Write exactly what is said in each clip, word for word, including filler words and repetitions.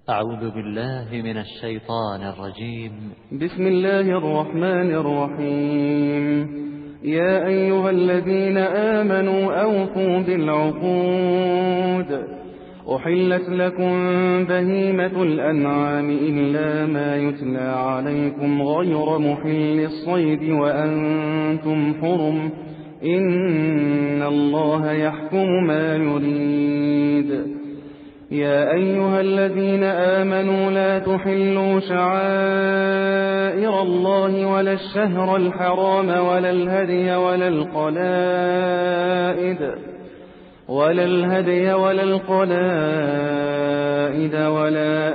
أعوذ بالله من الشيطان الرجيم. بسم الله الرحمن الرحيم. يا أيها الذين آمنوا أوفوا بالعقود. أحلت لكم بهيمة الأنعام إلا ما يتلى عليكم غير محل الصيد وأنتم حرم، إن الله يحكم ما يريد. يا أيها الذين آمنوا لا تحلوا شعائر الله ولا الشهر الحرام ولا الهدي ولا القلائد ولا الهدي ولا القلائد ولا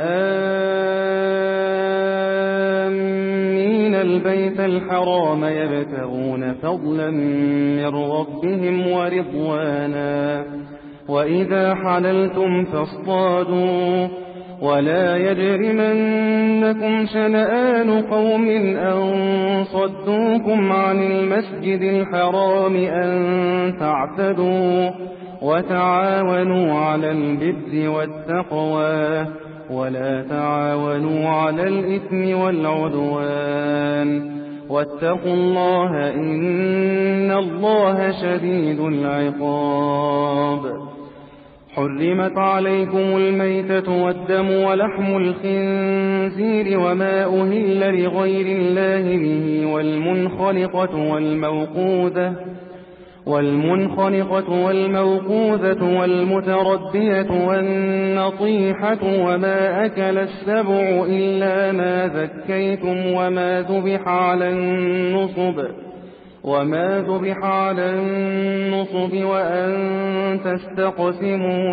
آمين البيت الحرام يبتغون فضلا من ربهم ورضوانا. وإذا حللتم فاصطادوا ولا يجرمنكم شنآن قوم أن صدوكم عن المسجد الحرام أن تعتدوا، وتعاونوا على البر والتقوى ولا تعاونوا على الإثم والعدوان، واتقوا الله إن الله شديد العقاب. حرمت عليكم الميتة والدم ولحم الخنزير وما أهل لغير الله به والمنخنقة والموقوذة والمنخنقة والموقوذة والمتردية والنطيحة وما أكل السبع إلا ما ذكيتم وما ذبح على النصب وما ذبح على النصب وأن تستقسموا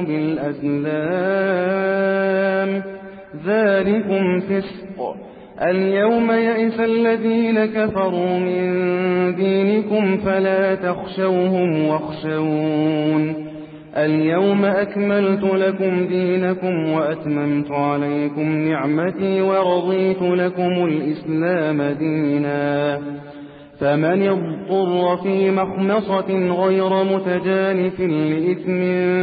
بالأزلام، ذلكم فسق. اليوم يئس الذين كفروا من دينكم فلا تخشوهم واخشون. اليوم أكملت لكم دينكم وأتممت عليكم نعمتي ورضيت لكم الإسلام دينا. فمن اضطر في مخمصة غير متجانف لإثم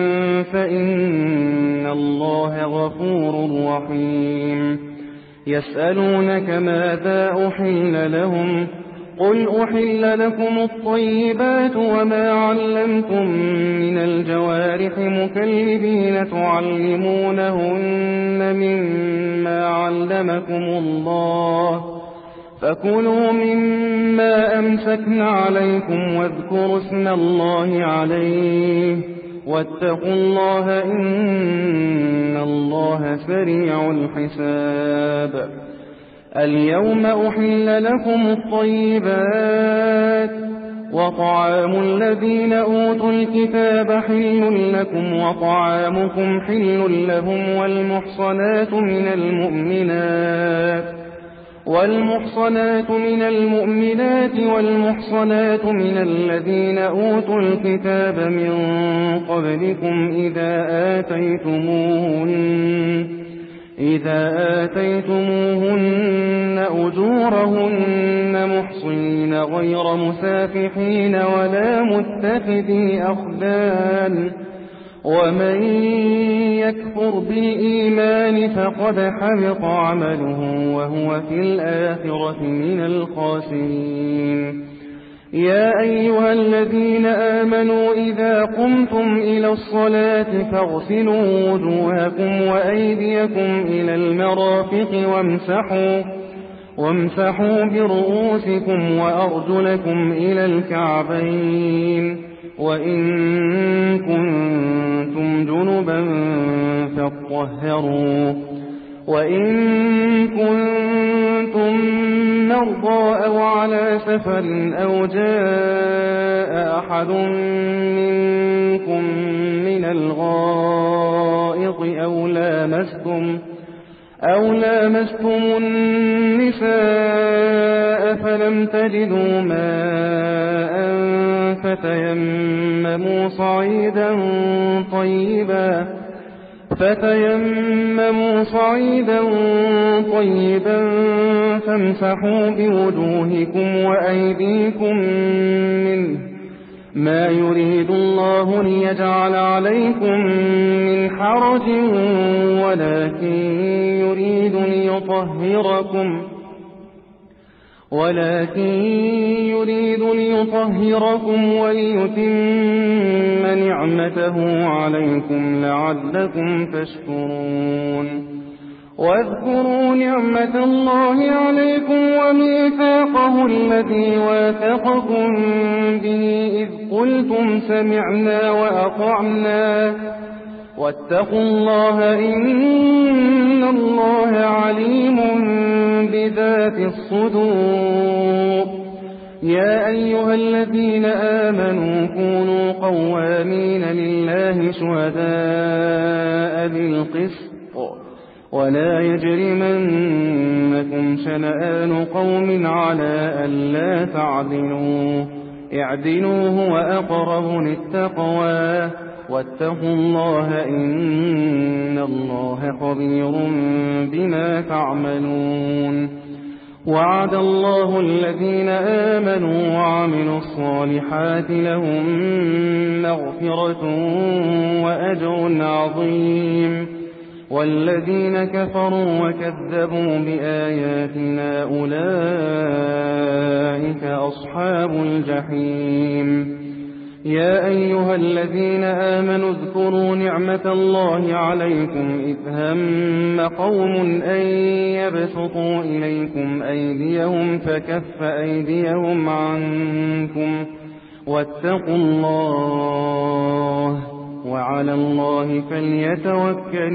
فإن الله غفور رحيم. يسألونك ماذا أحل لهم، قل أحل لكم الطيبات وما علمتم من الجوارح مكلبين تعلمونهن مما علمكم الله، فكلوا مما أمسكن عليكم واذكروا اسم الله عليه، واتقوا الله إن الله سريع الحساب. اليوم أحل لكم الطيبات، وطعام الذين أوتوا الكتاب حل لكم وطعامكم حل لهم، والمحصنات من المؤمنات والمحصنات من المؤمنات والمحصنات من الذين أوتوا الكتاب من قبلكم إذا آتيتموهن إذا آتيتموهن أجورهن محصنين غير مسافحين ولا متخذي أخدان، ومن يكفر بالإيمان فقد حبط عمله وهو في الآخرة من الخاسرين. يا أيها الذين آمنوا إذا قمتم إلى الصلاة فاغسلوا وجوهكم وأيديكم إلى المرافق وامسحوا وامسحوا برؤوسكم وأرجلكم إلى الكعبين، وإن كنتم جنبا فاطهروا، وإن كنتم مرضى أو على سفر أو جاء أحد منكم من الغائط أو لامستم أو لامستم النساء فلم تجدوا ماء فتيمموا صعيدا طيبا فتيمموا صعيدا طيبا فامسحوا بوجوهكم وأيديكم منه ما يريد الله ليجعل عليكم من حرج ولكن يريد ليطهركم ولكن يريد ليطهركم وليتم نعمته عليكم لعلكم تشكرون واذكروا نعمة الله عليكم وميثاقه الذي واثقكم به إذ قلتم سمعنا وأطعنا واتقوا الله إن الله عليم بذات الصدور يا أيها الذين آمنوا كونوا قوامين لله شهداء بالقسط ولا يجرمنكم شنآن قوم على ألا تعدلوا اعدلوا هو أقرب للتقوى واتقوا الله إن الله خبير بما تعملون وعد الله الذين آمنوا وعملوا الصالحات لهم مغفرة وأجر عظيم والذين كفروا وكذبوا بآياتنا أولئك أصحاب الجحيم يا أيها الذين آمنوا اذكروا نعمة الله عليكم إذ هم قوم أن يبسطوا إليكم أيديهم فكف أيديهم عنكم واتقوا الله وعلى الله فليتوكل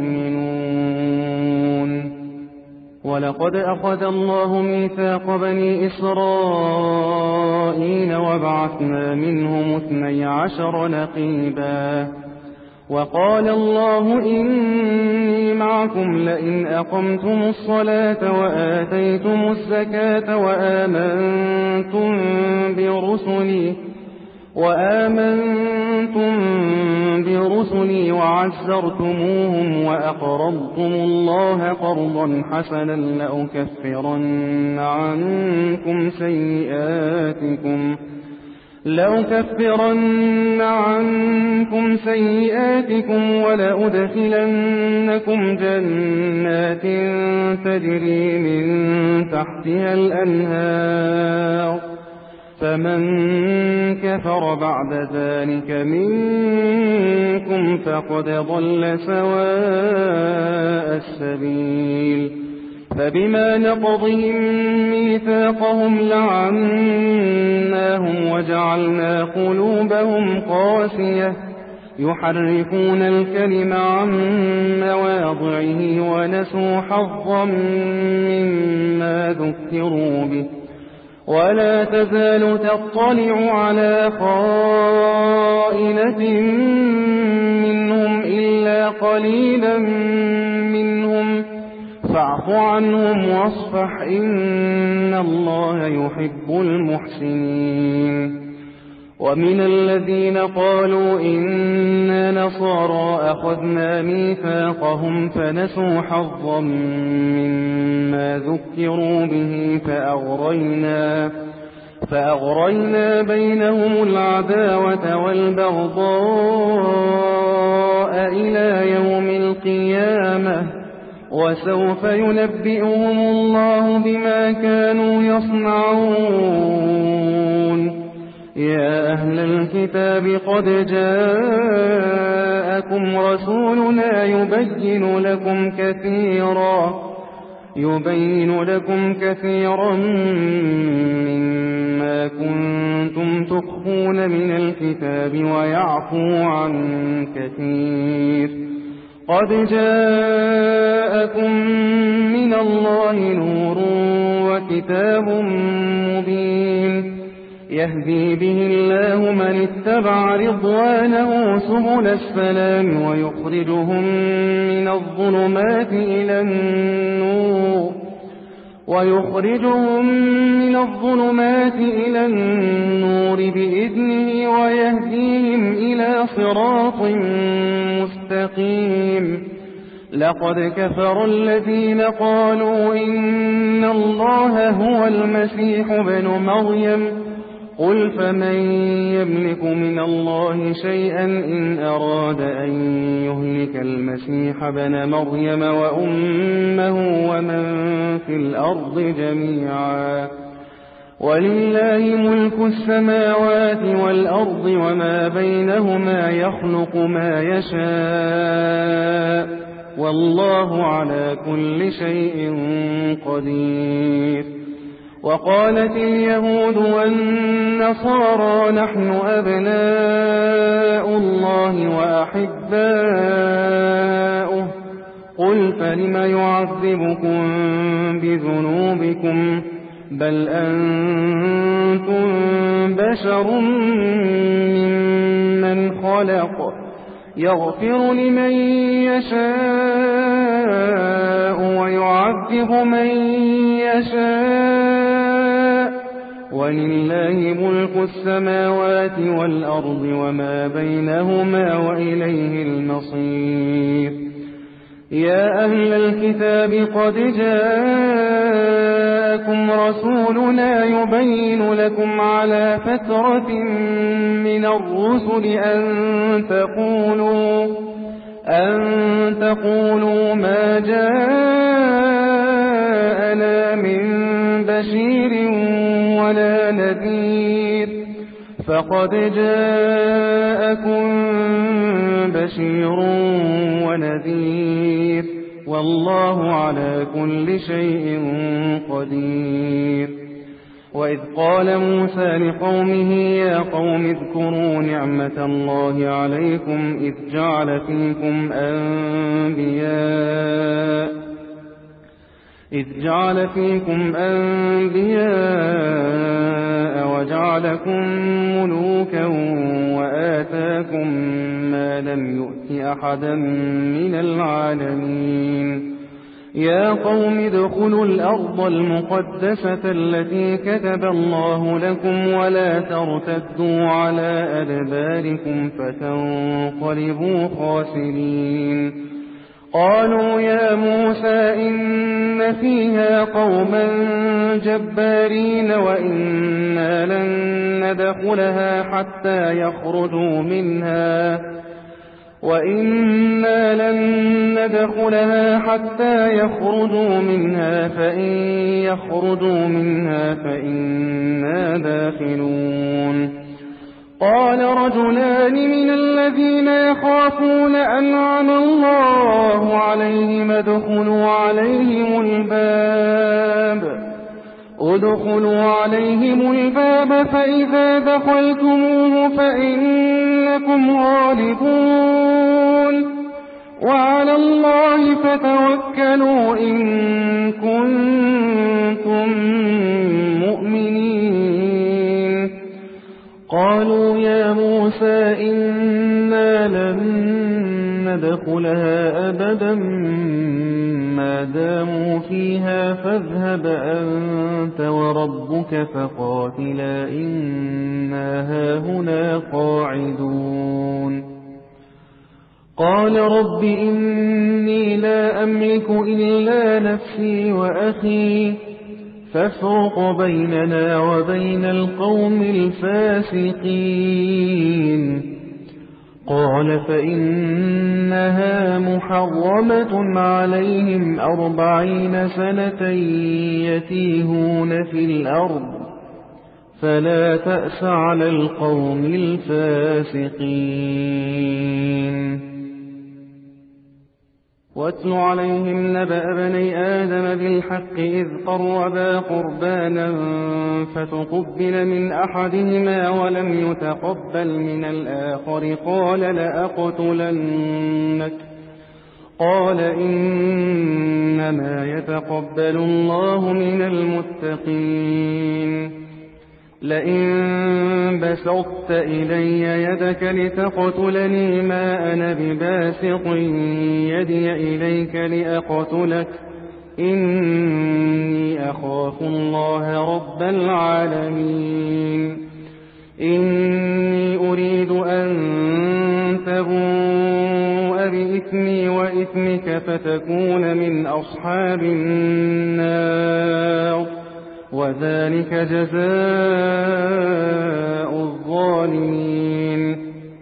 المؤمنون ولقد أخذ الله ميثاق بني إسرائيل وبعثنا منهم اثني عشر نقيبا وقال الله إني معكم لئن أقمتم الصلاة وآتيتم الزكاة وآمنتم برسلي وآمنتم برسلي وعزرتموهم وأقرضتم الله قرضا حسنا لأكفرن عنكم سيئاتكم لأكفرن عنكم سيئاتكم ولأدخلنكم جنات تجري من تحتها الأنهار فمن كفر بعد ذلك منكم فقد ضل سواء السبيل فبما نقضهم ميثاقهم لعناهم وجعلنا قلوبهم قاسية يحرفون الكلم عن مواضعه ونسوا حظا مما ذكروا به ولا تزال تطلع على خائنة منهم إلا قليلا منهم فاعف عنهم واصفح إن الله يحب المحسنين ومن الذين قالوا إنا نصارى أخذنا ميثاقهم فنسوا حظا مما ذكروا به فأغرينا, فأغرينا بينهم العداوة والبغضاء إلى يوم القيامة وسوف ينبئهم الله بما كانوا يصنعون يا أهل الكتاب قد جاءكم رسولنا يبين لكم كثيرا يبين لكم كثيرا مما كنتم تخفون من الكتاب ويعفو عن كثير قد جاءكم من الله نور وكتاب مبين يهدي به الله من اتبع رضوانه سبل السلام ويخرجهم من الظلمات إلى النور ويخرجهم من الظلمات إلى النور بإذنه ويهديهم إلى صراط مستقيم لقد كفر الذين قالوا إن الله هو المسيح ابن مريم قل فمن يملك من الله شيئا إن أراد أن يهلك المسيح ابن مريم وأمه ومن في الأرض جميعا ولله ملك السماوات والأرض وما بينهما يخلق ما يشاء والله على كل شيء قدير. وقالت اليهود والنصارى نحن أبناء الله وأحباؤه قل فلم يعذبكم بذنوبكم بل أنتم بشر ممن خلق يغفر لمن يشاء ويعذب من يشاء ولله ملك السماوات والأرض وما بينهما وإليه المصير. يا أهل الكتاب قد جاءكم رسولنا يبين لكم على فترة من الرسل أن تقولوا, أن تقولوا ما جاءنا من بشير ولا نذير فقد جاءكم بشير ونذير والله على كل شيء قدير. وإذ قال موسى لقومه يا قوم اذكروا نعمة الله عليكم إذ جعل فيكم أنبياء إذ جعل فيكم أنبياء وجعلكم ملوكا وآتاكم ما لم يؤت أحدا من العالمين. يا قوم ادخلوا الأرض المقدسة التي كتب الله لكم ولا ترتدوا على أدباركم فتنقلبوا خاسرين. قالوا يا موسى إن فيها قوما جبارين وإنا لن ندخلها حتى يخرجوا منها وإنا لن ندخلها حتى يخرجوا منها فإن يخرجوا منها فإنا داخلون. قال رجلان من الذين يخافون أنعم الله عليهم ادخلوا عليهم الباب ادخلوا عليهم الباب فإذا دخلتموه فإنكم غالبون وعلى الله فتوكلوا إن كنتم مؤمنين. قالوا يا موسى إنا لن ندخلها أبدا ما داموا فيها فاذهب أنت وربك فقاتلا إنا هاهنا قاعدون. قال رب إني لا أملك إلا نفسي وأخي فافرق بيننا وبين القوم الفاسقين. قال فإنها محرمة عليهم أربعين سنة يتيهون في الأرض فلا تأس على القوم الفاسقين. واتل عليهم نبأ بني آدم بالحق إذ قربا قربانا فتقبل من أحدهما ولم يتقبل من الآخر قال لأقتلنك قال إنما يتقبل الله من المتقين. لئن بسطت إلي يدك لتقتلني ما أنا بباسط يدي إليك لأقتلك إني أخاف الله رب العالمين. إني أريد أن تبوء بإثمي وإثمك فتكون من أصحاب النار وذلك جزاء الظالمين.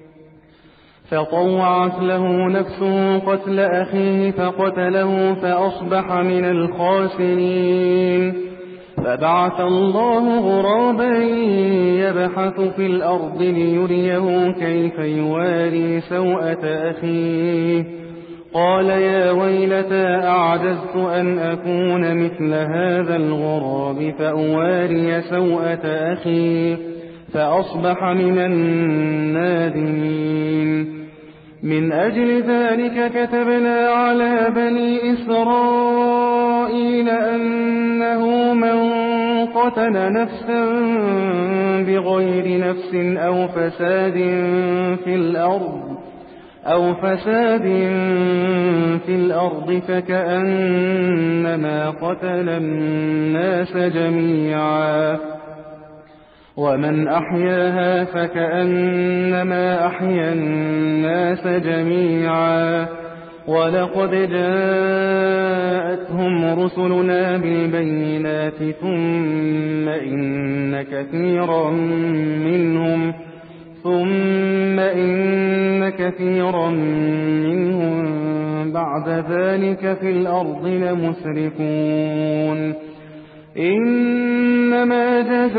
فطوعت له نفسه قتل أخيه فقتله فأصبح من الخاسرين. فبعث الله غرابا يبحث في الأرض ليريه كيف يواري سوءة أخيه. قال يا ويلتى أعجزت أن أكون مثل هذا الغراب فأواري سوءة أخي فأصبح من النادمين. من أجل ذلك كتبنا على بني إسرائيل أنه من قتل نفسا بغير نفس أو فساد في الأرض أو فساد في الأرض فكأنما قتل الناس جميعا، ومن أحياها فكأنما أحيا الناس جميعا. ولقد جاءتهم رسلنا بالبينات ثم إن كثيرا منهم ثم إن كثيرا منهم بعد ذلك في الأرض لمسرفون. إنما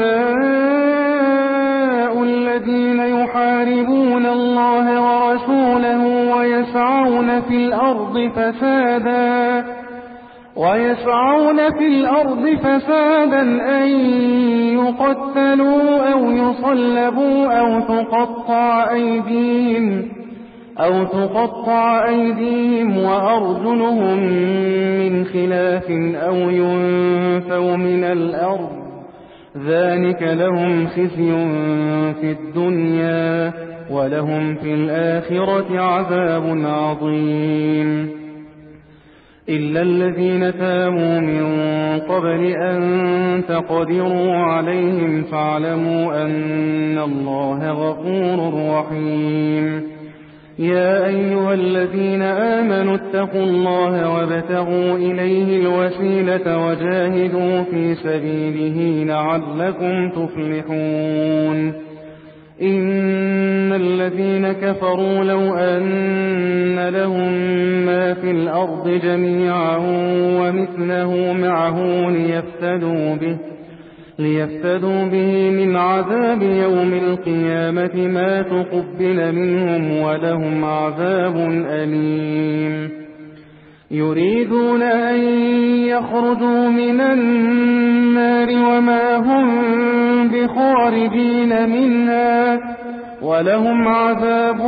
جزاء الذين يحاربون الله ورسوله ويسعون في الأرض فسادا ويسعون في الأرض فسادا أن يقتلوا أو يصلبوا أو تقطع أيديهم أو تقطع أيديهم وأرجلهم من خلاف أو ينفوا من الأرض. ذلك لهم خزي في الدنيا ولهم في الآخرة عذاب عظيم. إلا الذين تابوا من قبل أن تقدروا عليهم فاعلموا أن الله غفور رحيم. يا أيها الذين آمنوا اتقوا الله وابتغوا إليه الوسيلة وجاهدوا في سبيله لعلكم تفلحون. إن الذين كفروا لو أن لهم ما في الأرض جميعا ومثله معه ليفتدوا به ليفتدوا به من عذاب يوم القيامة ما تقبل منهم ولهم عذاب أليم. يريدون أن يخرجوا من النار وما هم بخارجين منها ولهم عذاب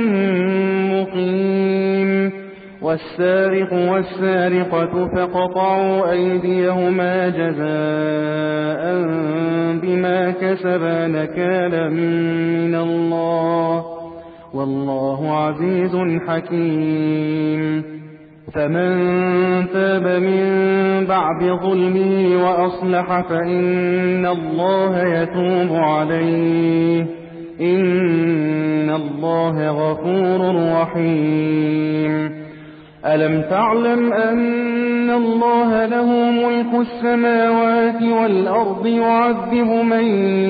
مقيم. والسارق والسارقة فقطعوا أيديهما جزاء بما كسبا نكالا من الله والله عزيز حكيم. فمن تاب من بعد ظلمه وأصلح فإن الله يتوب عليه إن الله غفور رحيم. ألم تعلم أن الله له ملك السماوات والأرض يعذب من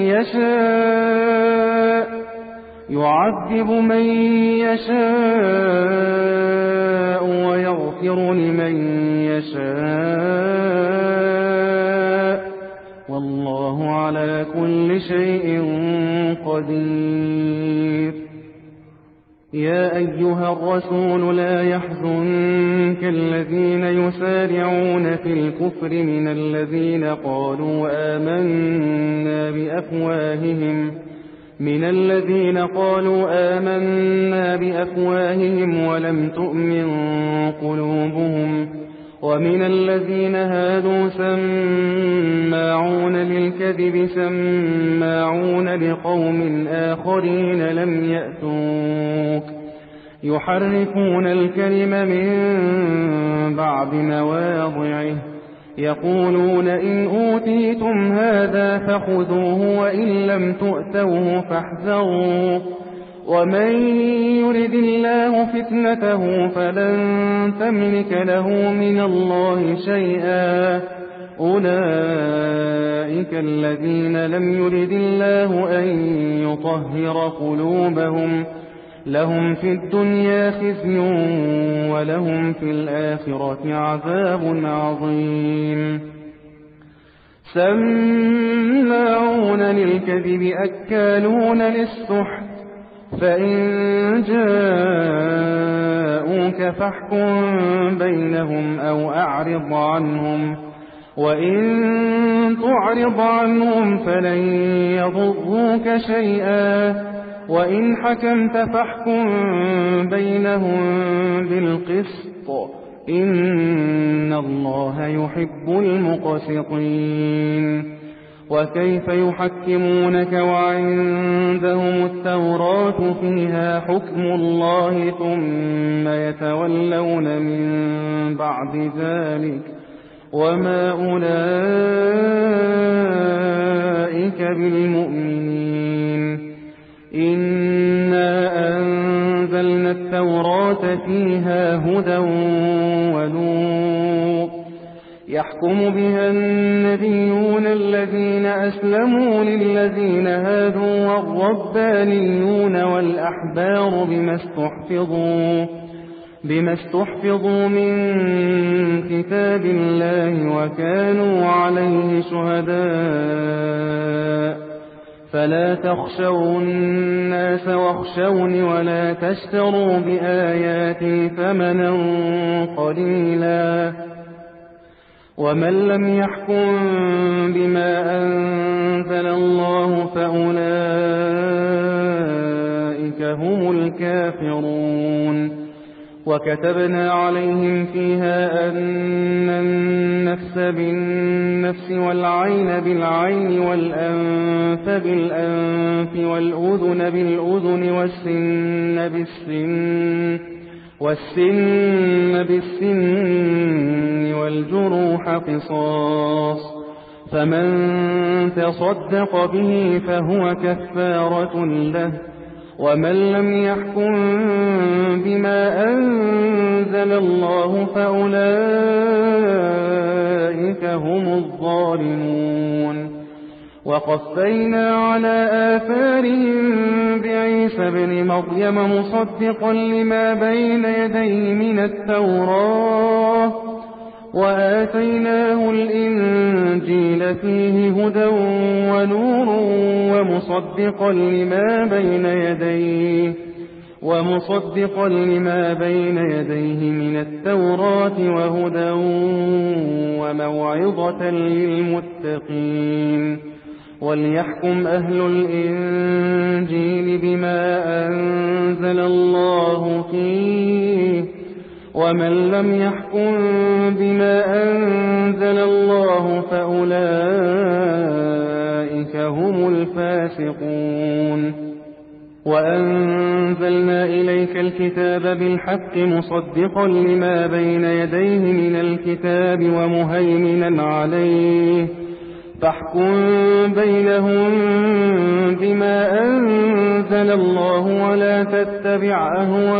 يشاء يعذب من يشاء ويغفر لمن يشاء والله على كل شيء قدير. يا أيها الرسول لا يحزنك الذين يسارعون في الكفر من الذين قالوا آمنا بأفواههم من الذين قالوا آمنا بأفواههم ولم تؤمن قلوبهم ومن الذين هادوا سماعون للكذب سماعون لقوم آخرين لم يأتوك يحرفون الكلم من بعد مواضعه يقولون إن أوتيتم هذا فخذوه وإن لم تؤتوه فاحذروا ومن يرد الله فتنته فلن تملك له من الله شيئا أولئك الذين لم يرد الله أن يطهر قلوبهم لهم في الدنيا خزي ولهم في الآخرة عذاب عظيم سماعون للكذب أكالون للسحت فإن جاءوك فاحكم بينهم أو أعرض عنهم وإن تعرض عنهم فلن يضروك شيئا وإن حكمت فاحكم بينهم بالقسط إن الله يحب المقسطين وكيف يحكمونك وعندهم التوراة فيها حكم الله ثم يتولون من بعد ذلك وما أولئك بالمؤمنين إنا أنزلنا التوراة فيها هدى ونور يحكم بها النبيون الذين أسلموا للذين هادوا والربانيون والأحبار بما استحفظوا بما استحفظوا من كتاب الله وكانوا عليه شهداء فلا تخشوا الناس واخشوني ولا تشتروا بآياتي ثمنا قليلا ومن لم يحكم بما أنزل الله فأولئك هم الكافرون وكتبنا عليهم فيها أن النفس بالنفس والعين بالعين والأنف بالأنف والأذن بالأذن والسن بالسن والسن بالسن والجروح قصاص فمن تصدق به فهو كفارة له ومن لم يحكم بما أنزل الله فأولئك هم الظالمون وقفينا على آثارهم بعيسى ابن مريم مصدقا لما بين يديه من التوراة وآتيناه الإنجيل فيه هدى ونور ومصدقا لما بين يديه ومصدقا لما بين يديه من التوراة وهدى وموعظة للمتقين وليحكم أهل الإنجيل بما أنزل الله فيه ومن لم يحكم بما أنزل الله فأولئك هم الفاسقون وأنزلنا إليك الكتاب بالحق مصدقا لما بين يديه من الكتاب ومهيمنا عليه فاحكم بينهم بما أنزل الله ولا تتبع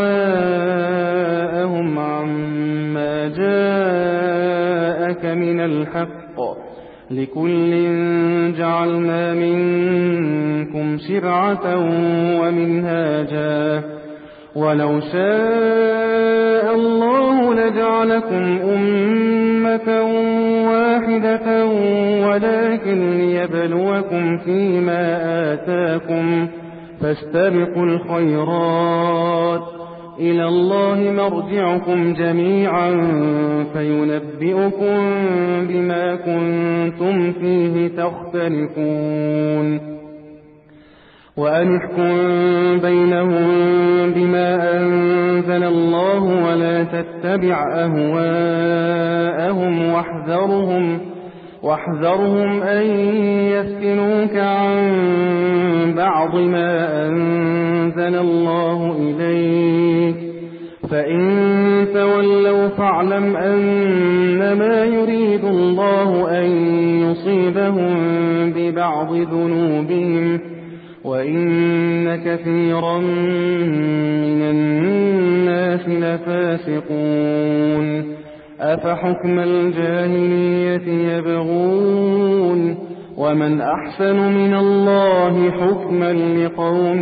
أهواءهم عما جاءك من الحق لكل جعلنا منكم شرعة ومنهاجا ولو شاء الله لجعلكم أمة واحدة ولكن ليبلوكم فيما آتاكم فاستبقوا الخيرات إلى الله مرجعكم جميعا فينبئكم بما كنتم فيه تختلفون وأن احكم بينهم بما أنزل الله ولا تتبع أهواءهم واحذرهم واحذرهم أن يفتنوك عن بعض ما أنزل الله إليك فإن تولوا فاعلم أنما يريد الله أن يصيبهم ببعض ذنوبهم وإن كثيرا من الناس لفاسقون أفحكم الجاهلية يبغون ومن أحسن من الله حكما لقوم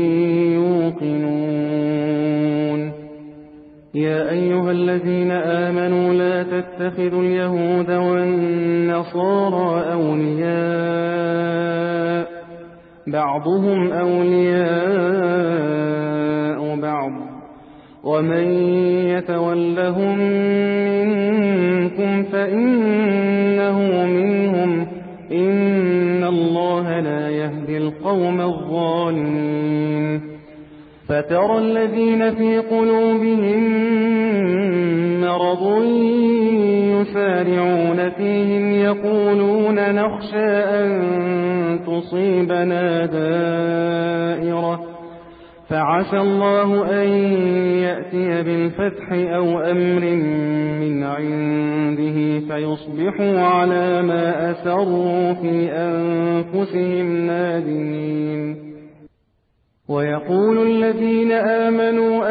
يوقنون يا أيها الذين آمنوا لا تتخذوا اليهود والنصارى أولياء بعضهم أولياء بعض ومن يتولهم منكم فإنه منهم إن الله لا يهدي القوم الظالمين فترى الذين في قلوبهم مرض يسارعون فيهم يقولون نخشى أن تصيبنا دائرة فعسى الله أن يأتي بالفتح أو أمر من عنده فيصبحوا على ما أسروا في أنفسهم نادمين ويقول الذين آمنوا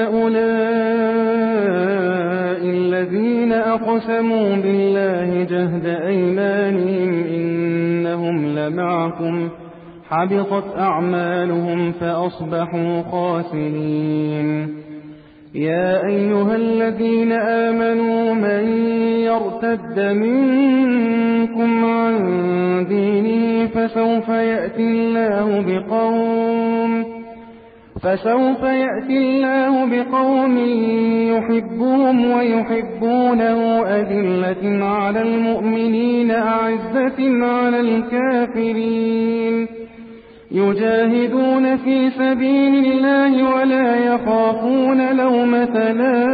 أهؤلاء الذين أقسموا بالله جهد أيمانهم إنهم لمعكم حبطت أعمالهم فأصبحوا خاسرين يا أيها الذين آمنوا من يرتد منكم عن دينه فسوف يأتي الله بقوم فسوف يأتي الله بقوم يحبهم ويحبونه أذلة على المؤمنين أعزة على الكافرين يجاهدون في سبيل الله ولا يخافون لومة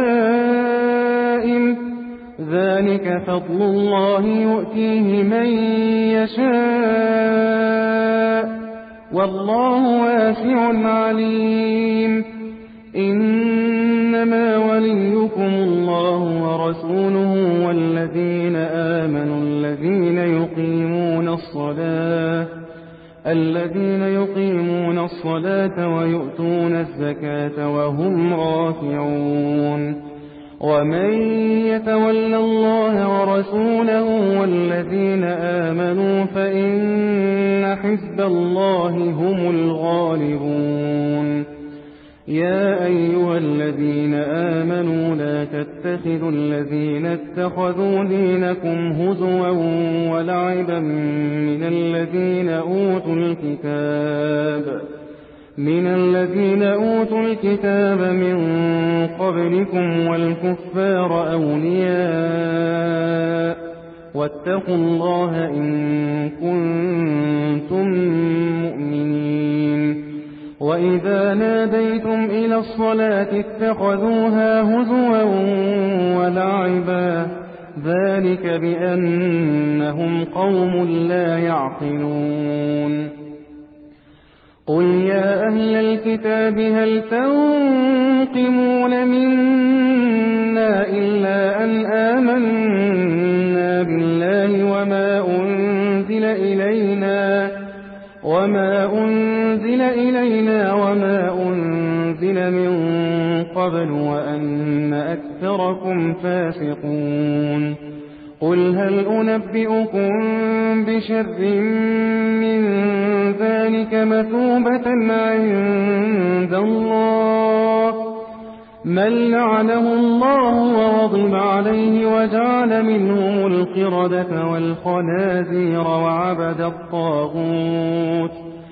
لائم ذلك فضل الله يؤتيه من يشاء والله واسع عليم إنما وليكم الله ورسوله والذين آمنوا الذين يقيمون الصلاة الذين يقيمون الصلاة ويؤتون الزكاة وهم راكعون ومن يتول الله ورسوله والذين آمنوا فإن حزب الله هم الغالبون يا أيها الذين آمنوا لا تتخذوا الذين اتخذوا دينكم هزوا ولعبا من الذين أوتوا الكتاب من الذين أوتوا الكتاب من قبلكم والكفار أولياء واتقوا الله إن كنتم مؤمنين وإذا ناديتم إلى الصلاة اتخذوها هزوا ولعبا ذلك بأنهم قوم لا يعقلون قل يا أهل الكتاب هل تنقمون منا إلا أن آمنا بالله وما أنزل إلينا وما أنزل إلينا وما أنزل من قبل وأن أكثركم فاسقون قل هل أنبئكم بشر من ذلك مثوبة عند الله من لعنه الله وغضب عليه وجعل منهم القردة والخنازير وعبد الطاغوت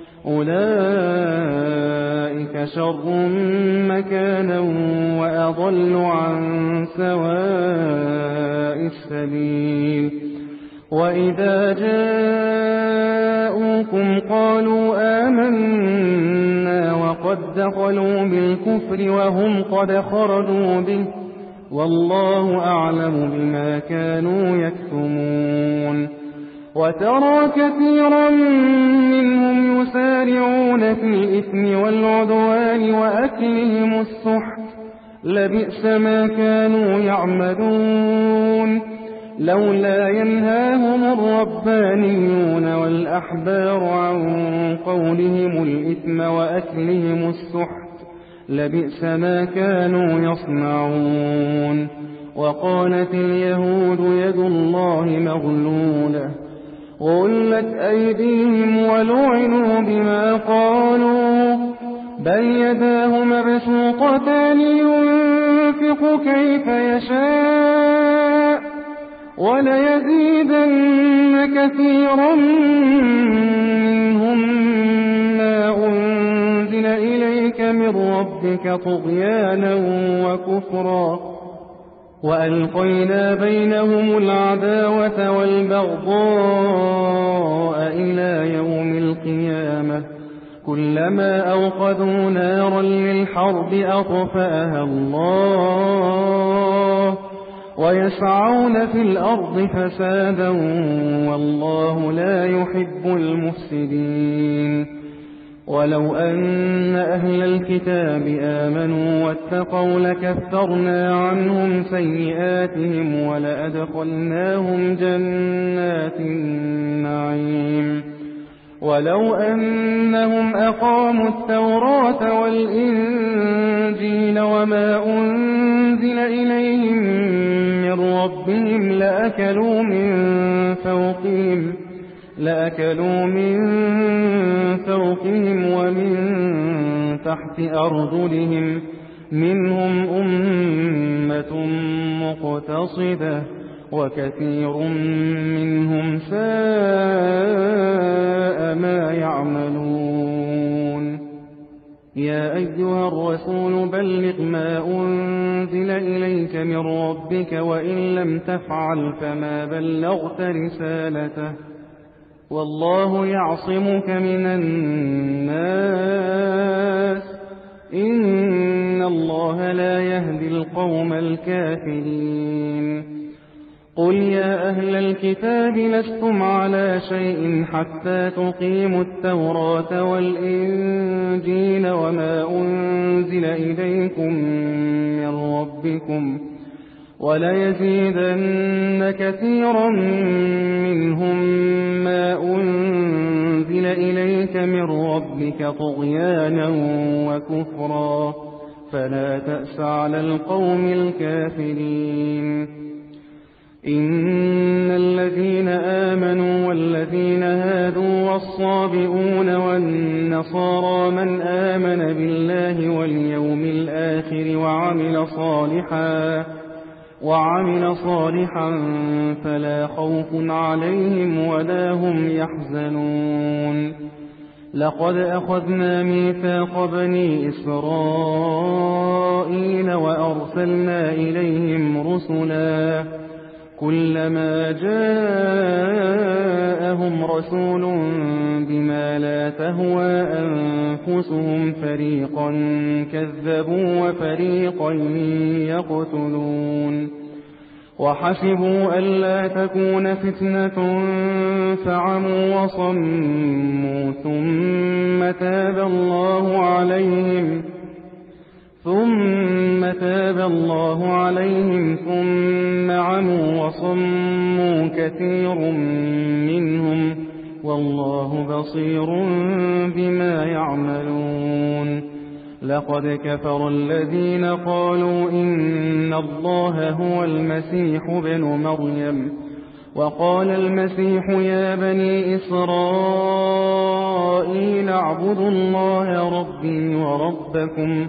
أولئك شر مكانا وأضل عن سواء السبيل وإذا جاءوكم قالوا آمنا وقد دخلوا بالكفر وهم قد خرجوا به والله أعلم بما كانوا يكتمون وترى كثيرا منهم يسارعون في الإثم والعدوان وأكلهم السحت لبئس ما كانوا يعملون لولا ينهاهم الربانيون والأحبار عن قولهم الإثم وأكلهم السحت لبئس ما كانوا يصنعون. وقالت اليهود يد الله مغلولة غلت أيديهم ولعنوا بما قالوا بل يداه مبسوطتان ينفق كيف يشاء وليزيدن كثيرا منهم ما أنزل إليك من ربك طغيانا وكفرا وألقينا بينهم العداوة والبغضاء إلى يوم القيامة كلما أوقدوا نارا للحرب أطفأها الله ويسعون في الأرض فسادا والله لا يحب المفسدين. ولو أن أهل الكتاب آمنوا واتقوا لكفرنا عنهم سيئاتهم ولأدخلناهم جنات النعيم. ولو أنهم أقاموا التوراة والإنجيل وما أنزل إليهم من ربهم لأكلوا من فوقهم لأكلوا من فوقهم ومن تحت أرجلهم منهم أمة مقتصدة وكثير منهم ساء ما يعملون. يا أيها الرسول بلغ ما أنزل إليك من ربك وإن لم تفعل فما بلغت رسالته والله يعصمك من الناس إن الله لا يهدي القوم الكافرين. قل يا أهل الكتاب لستم على شيء حتى تقيموا التوراة والإنجيل وما أنزل إليكم من ربكم وليزيدن كثيرا منهم ما أنزل إليك من ربك طغيانا وكفرا فلا تأس على القوم الكافرين. إن الذين آمنوا والذين هادوا والصابئون والنصارى من آمن بالله واليوم الآخر وعمل صالحا وعمل صالحا فلا خوف عليهم ولا هم يحزنون. لقد أخذنا ميثاق بني إسرائيل وأرسلنا إليهم رسلا كلما جاءهم رسول بما لا تهوى أنفسهم فريقا كذبوا وفريقا يقتلون. وحسبوا ألا تكون فتنة فعموا وصموا ثم تاب الله عليهم ثم تاب الله عليهم ثم عموا وصموا كثير منهم والله بصير بما يعملون. لقد كفر الذين قالوا إن الله هو المسيح ابن مريم وقال المسيح يا بني إسرائيل اعبدوا الله ربي وربكم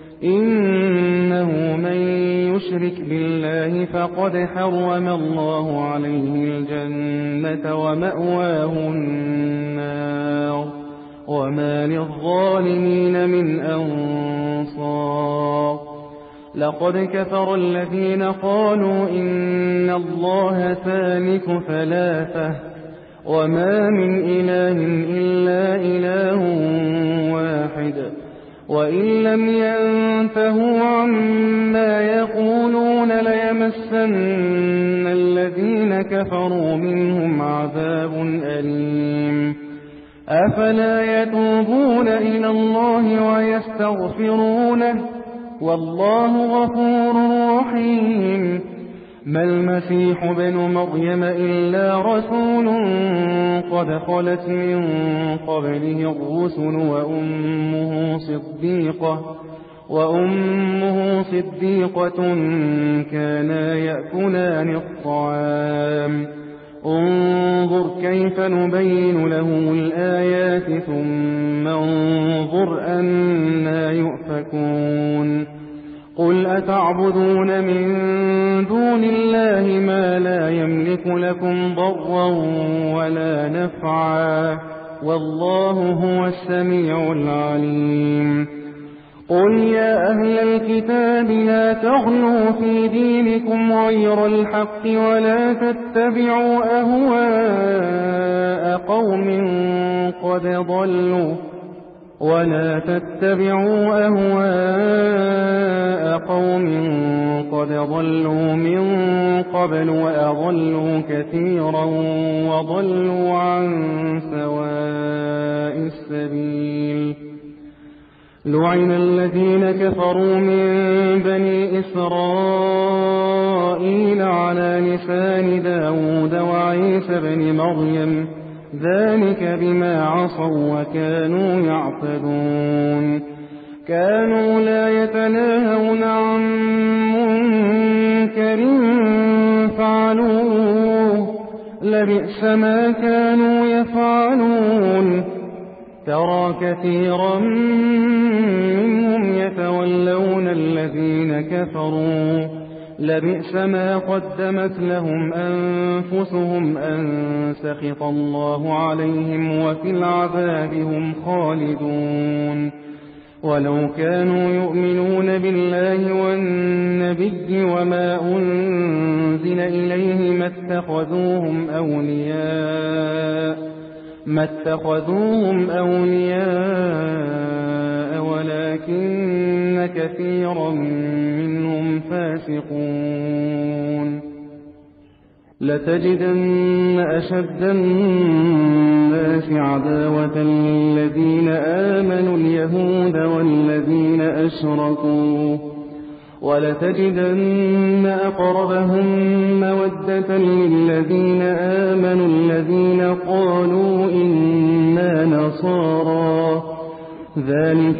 إنه من يشرك بالله فقد حرم الله عليه الجنة ومأواه النار وما للظالمين من أنصار. لقد كفر الذين قالوا إن الله ثالث ثلاثة وما من إله إلا إله واحد وإن لم ينتهوا عما يقولون ليمسن الذين كفروا منهم عذاب أليم. أفلا يتوبون إلى الله ويستغفرونه والله غفور رحيم. ما المسيح ابن مريم إلا رسول قد خلت من قبله الرسل وأمه صديقة وأمه صديقة كانا يأكلان الطعام انظر كيف نبين لهم الآيات ثم انظر أنا يؤفكون قل أتعبدون من دون الله ما لا يملك لكم ضرا ولا نفعا والله هو السميع العليم قل يا أهل الكتاب لا تغلوا في دينكم غير الحق ولا تتبعوا أهواء قوم قد ضلوا ولا تتبعوا أهواء قوم قد ضلوا من قبل وأضلوا كثيرا وضلوا عن سواء السبيل لعن الذين كفروا من بني إسرائيل على لسان داود وعيسى بن مريم ذلك بما عصوا وكانوا يعتدون كانوا لا يتناهون عن منكر فعلوه لبئس ما كانوا يفعلون ترى كثيرا منهم يتولون الذين كفروا لبئس ما قدمت لهم أنفسهم أن سخط الله عليهم وفي العذاب هم خالدون ولو كانوا يؤمنون بالله والنبي وما أنزل إليه ما اتخذوهم أولياء ما اتخذوهم أولياء ولكن كثيرا منهم فاسقون لتجدن أشد الناس عداوة للذين آمنوا اليهود والذين أشركوا ولتجدن أقربهم مودة للذين آمنوا الذين قالوا إنا نصارى ذلك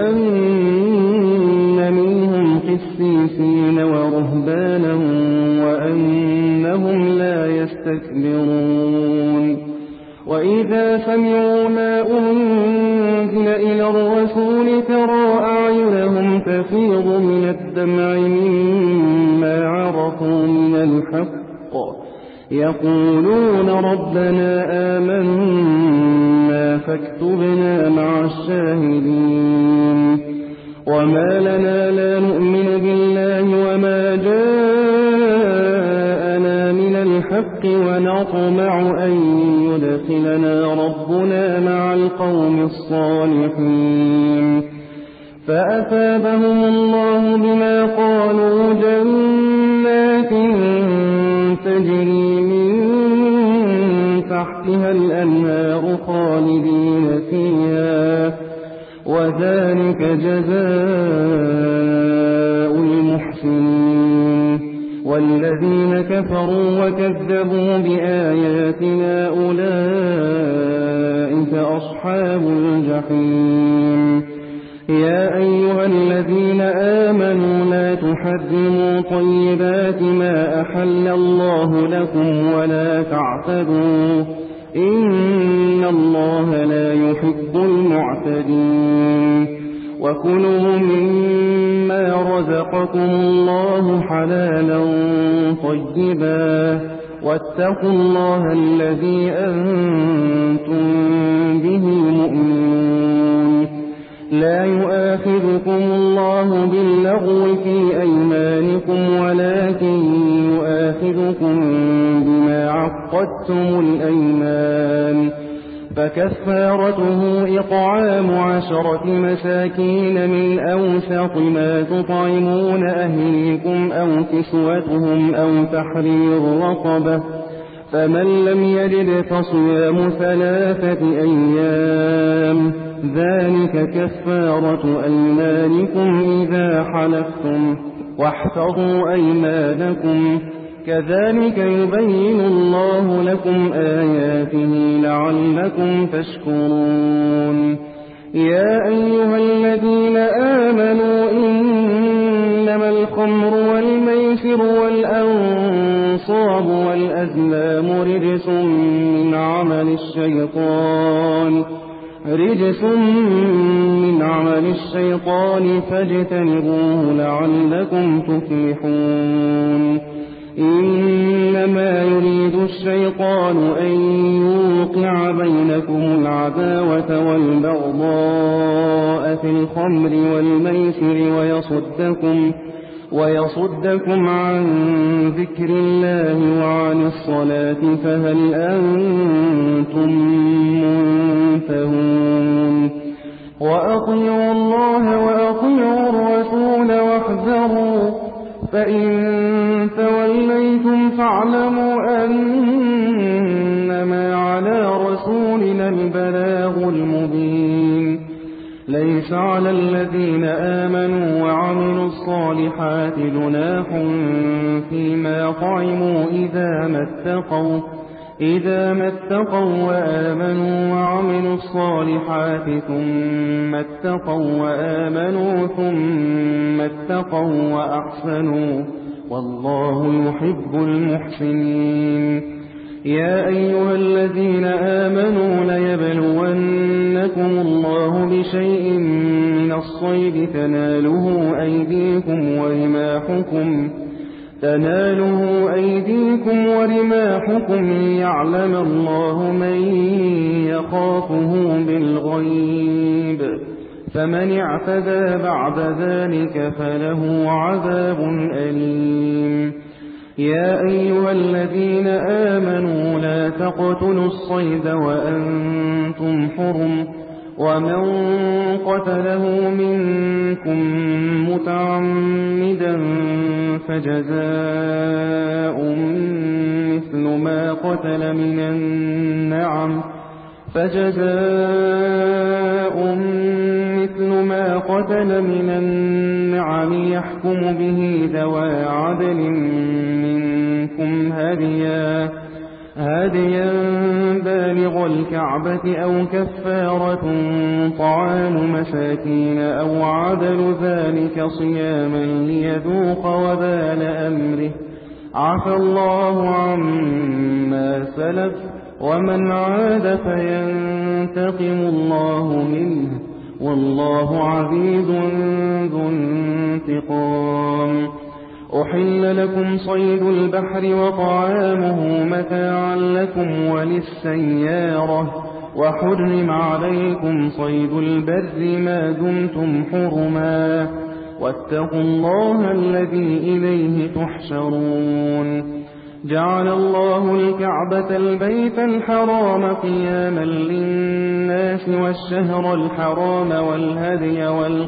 بأن منهم قسيسين ورهبانا وأنهم لا يستكبرون وإذا سمعوا ما أنزل إلى الرسول ترى أعينهم تفيض من الدمع مما عرفوا من الحق يقولون ربنا آمنا فاكتبنا مع الشاهدين وما لنا لا نؤمن بالله وما جاءنا من الحق ونطمع أن يدخلنا ربنا مع القوم الصالحين فأثابهم الله بما قالوا جنات تجري من تحتها الأنهار خالدين فيها وذلك جزاء المحسنين والذين كفروا وكذبوا بآياتنا أولئك أصحاب الجحيم يا أيها الذين آمنوا لا تحرموا طيبات ما أحل الله لكم ولا تعتدوا إن الله لا يحب المعتدين وكلوا مما رزقكم الله حلالا طيبا واتقوا الله الذي أنتم به مؤمنون لا يؤاخذكم الله باللغو في أيمانكم ولكن يؤاخذكم بما عقدتم الأيمان فكفارته إطعام عشرة مساكين من أوسط ما تطعمون أهليكم أو كسوتهم أو تحرير رقبة فمن لم يجد فصيام ثلاثة أيام ذلك كفارة أيمانكم إذا حلفتم واحفظوا أيمانكم كذلك يبين الله لكم آياته لعلكم تشكرون يا أيها الذين آمنوا إنما الخمر والميسر والأنصاب والأزلام رجس من عمل الشيطان رجس من عمل الشيطان فاجتنبوه لعلكم تفلحون إنما يريد الشيطان أن يوقع بينكم العداوة والبغضاء في الخمر والميسر ويصدكم ويصدكم عن ذكر الله وعن الصلاة فهل أنتم منتهون وأطيعوا الله وأطيعوا الرسول واحذروا فإن توليتم فاعلموا أنما على رسولنا البلاغ المبين ليس على الذين آمنوا وعملوا الصالحات جناح فيما طعموا إذا ما اتقوا إذا ما اتقوا وآمنوا وعملوا الصالحات ثم اتقوا وآمنوا ثم اتقوا وأحسنوا والله يحب المحسنين يا أيها الذين آمنوا ليبلونكم الله بشيء من الصيد تناله أيديكم ورماحكم تناله أيديكم ورماحكم ليعلم الله من يخافه بالغيب فمن اعتدى بعد ذلك فله عذاب أليم يا أيها الذين آمنوا لا تقتلوا الصيد وأنتم حرم ومن قتله منكم متعمدا فجزاء مثل ما قتل من النعم فجزاء مثل ما قتل من النعم يحكم به ذوى عدل منكم هديا هاديا بالغ الكعبة أو كفارة طعام مساكين أو عدل ذلك صياما ليذوق وبال أمره عفى الله عما سلف ومن عاد فينتقم الله منه والله عزيز ذو انتقام أحل لكم صيد البحر وطعامه متاعا لكم وللسيارة وحرم عليكم صيد البر ما دمتم حرما واتقوا الله الذي إليه تحشرون جعل الله الكعبة البيت الحرام قياما للناس والشهر الحرام والهدي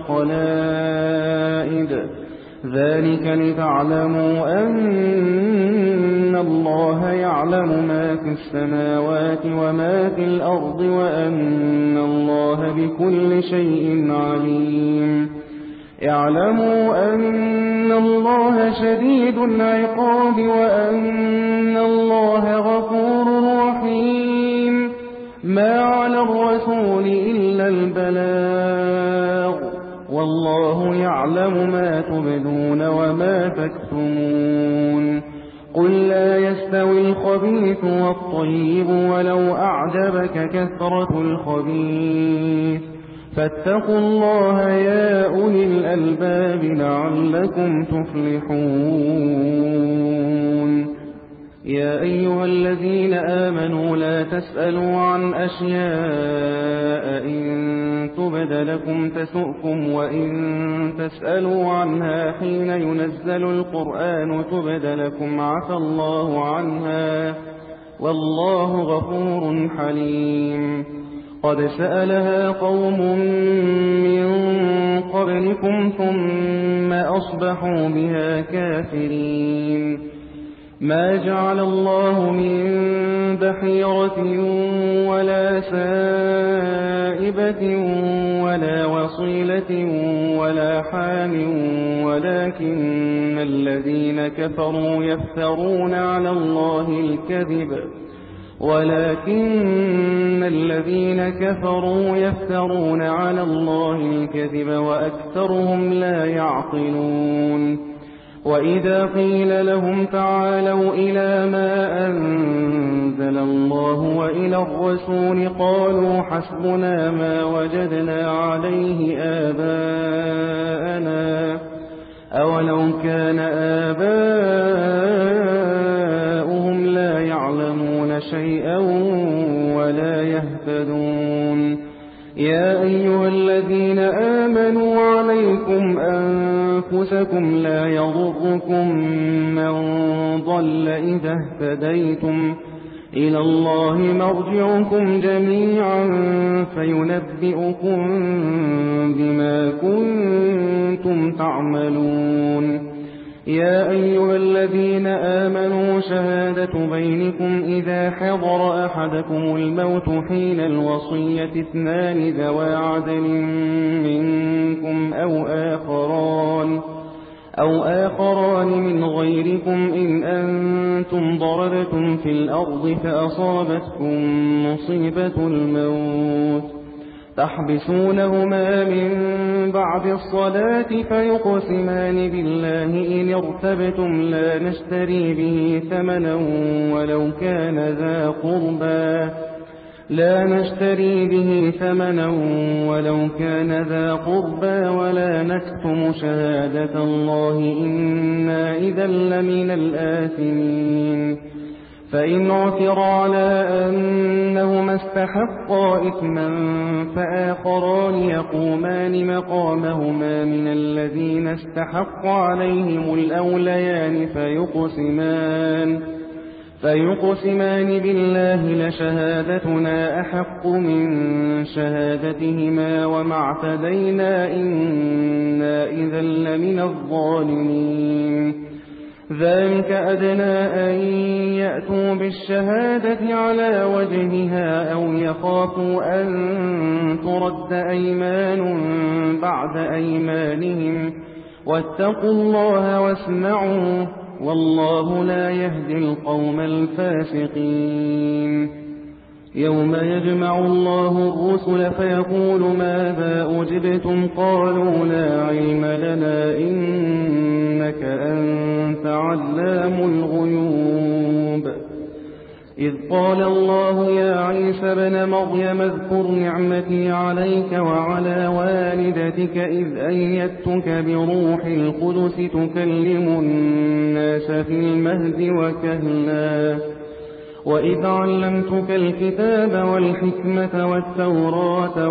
والقلائد ذلك لتعلموا أن الله يعلم ما في السماوات وما في الأرض وأن الله بكل شيء عليم اعلموا أن الله شديد العقاب وأن الله غفور رحيم ما على الرسول إلا البلاغ والله يعلم ما تبدون وما تكتمون قل لا يستوي الخبيث والطيب ولو أعجبك كثرة الخبيث فاتقوا الله يا أولي الألباب لعلكم تفلحون يا أيها الذين آمنوا لا تسألوا عن أشياء إن تبد لكم تسؤكم وإن تسألوا عنها حين ينزل القرآن تبد لكم عفى الله عنها والله غفور حليم قد سألها قوم من قبلكم ثم أصبحوا بها كافرين ما جعل الله من بحيرة ولا سائبة ولا وصيلة ولا حام ولكن الذين كفروا يفترون على الله الكذب ولكن الذين كفروا يفترون على الله الكذب وأكثرهم لا يعقلون وإذا قيل لهم تعالوا إلى ما أنزل الله وإلى الرسول قالوا حسبنا ما وجدنا عليه آباءنا أولو كان آباؤهم لا يعلمون شيئا ولا يهتدون يا أيها الذين آمنوا عليكم أنفسكم لا يضركم من ضل إذا اهتديتم إلى الله مرجعكم جميعا فينبئكم بما كنتم تعملون يا أيها الذين آمنوا شهادة بينكم إذا حضر أحدكم الموت حين الوصية اثنان ذوى عدل منكم أو آخران أو آخران من غيركم إن أنتم ضربتم في الأرض فأصابتكم مصيبة الموت تحبسونهما من بعد الصلاة فيقسمان بالله إن ارتبتم لا نشتري به ثمنا ولو كان ذا قربى لا نشتري به ثمنا ولو كان ذا قربى ولا نكتم شهادة الله إنا إذا لمن الآثمين فإن عثر على أنهما استحقا إثما فآخران يقومان مقامهما من الذين استحق عليهم الأوليان فيقسمان فيقسمان بالله لشهادتنا أحق من شهادتهما وما اعتدينا إنا إذا لمن الظالمين ذلك أدنى أن يأتوا بالشهادة على وجهها أو يخافوا أن ترد أيمان بعد أيمانهم واتقوا الله واسمعوا والله لا يهدي القوم الفاسقين يوم يجمع الله الرسل فيقول ماذا أجبتم قالوا لا علم لنا إنك أنت علام الغيوب إذ قال الله يا عيسى ابن مريم اذكر نعمتي عليك وعلى والدتك إذ أيدتك بروح القدس تكلم الناس في المهد وكهلا وإذ علمتك الكتاب والحكمة والتوراة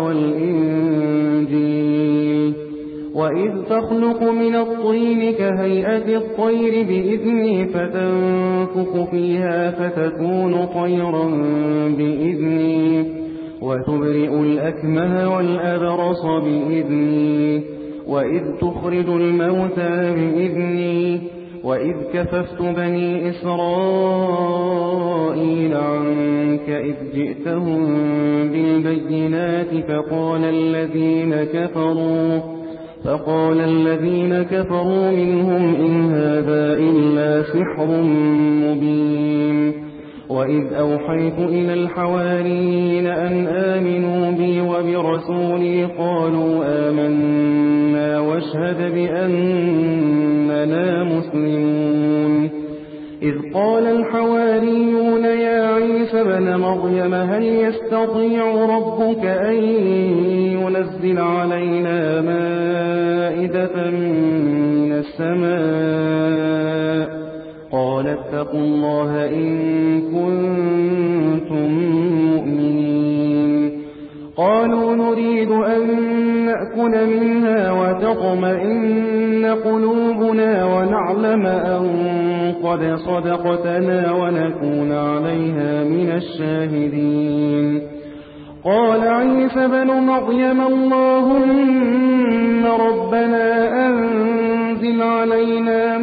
والإنجيل وإذ تخلق من الطين كهيئة الطير بإذني فتنفخ فيها فتكون طيرا بإذني وتبرئ الأكمه والأبرص بإذني وإذ تخرج الموتى بإذني وإذ كففت بني إسرائيل عنك إذ جئتهم بالبينات فقال الذين كفروا فقال الذين كفروا منهم إن هذا إلا سحر مبين وإذ أوحيت إلى الحواريين أن آمنوا بي وبرسولي قالوا آمنا واشهد بأننا مسلمون إذ قال الحواريون يا عيسى ابن مريم هل يستطيع ربك أن ينزل علينا مائدة من السماء قال اتقوا الله إن كنتم مؤمنين قالوا نريد أن نأكل منها وتطمئن قلوبنا ونعلم أن قد صدقتنا ونكون عليها من الشاهدين قال عيسى بن مريم اللهم ربنا أنزل أنزل علينا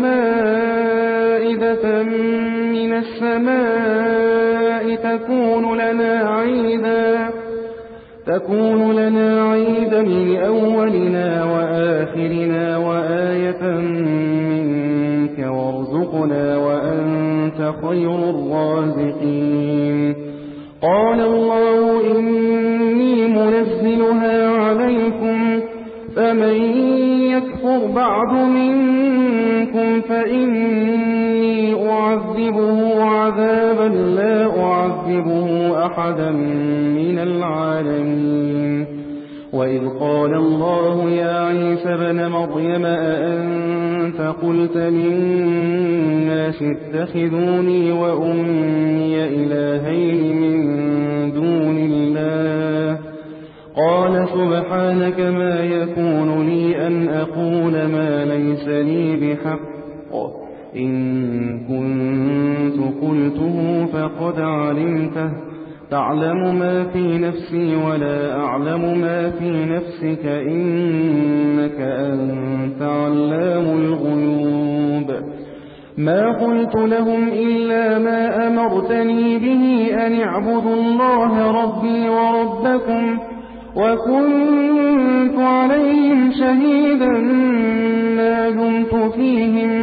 مائدة من السماء تكون لنا عيدا تكون لنا عيدا لأولنا وآخرنا وآية منك وارزقنا وأنت خير الرازقين. قال الله إني منزلها عليكم فمن يكفر بعد منكم فإني أعذبه عذابا لا أعذبه أحدا من العالمين. وإذ قال الله يا عيسى ابن مريم أأنت قلت للناس اتخذوني وأمي إلهين من دون الله قال سبحانك ما يكون لي أن أقول ما ليس لي بحق إن كنت قلته فقد علمته تعلم ما في نفسي ولا أعلم ما في نفسك إنك أنت علام الغيوب. ما قلت لهم إلا ما أمرتني به أن اعبدوا الله ربي وربكم وكنت عليهم شهيدا ما دمت فيهم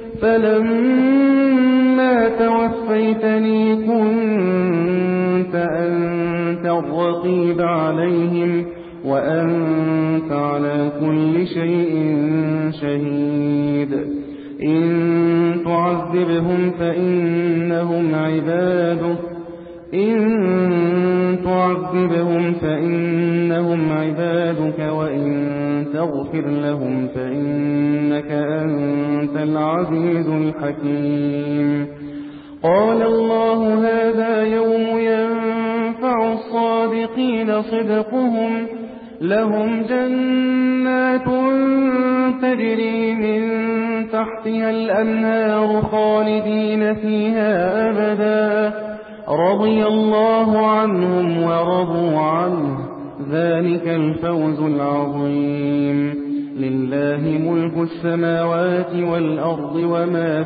فلما توفيتني كنت أنت الرقيب عليهم وأنت على كل شيء شهيد. إن تعذبهم فإنهم عبادك إن تعذبهم فإنهم عبادك وإن تغفر لهم فإنك أنت العزيز الحكيم. قال الله هذا يوم ينفع الصادقين صدقهم لهم جنات تجري من تحتها الأنهار خالدين فيها أبدا رضي الله عنهم ورضوا عنه ذلك الفوز العظيم. لله ملك السماوات والأرض وما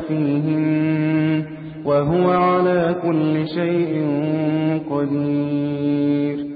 فيهن وهو على كل شيء قدير.